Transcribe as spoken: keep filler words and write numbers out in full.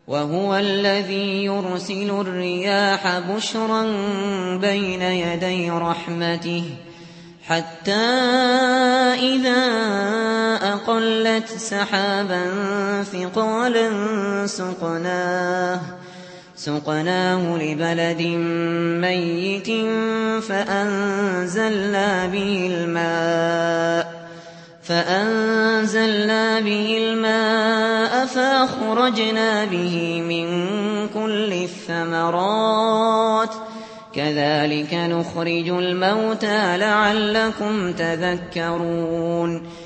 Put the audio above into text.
وهو الذي يرسل الرياح بشرا بين يدي رحمته حتى إذا أقلت سحابا ثقالا سقناه سقناه لبلد ميت فأنزلنا به الماء فأنزلنا به الماء فأخرجنا به من كل الثمرات كذلك نخرج الموتى لعلكم تذكرون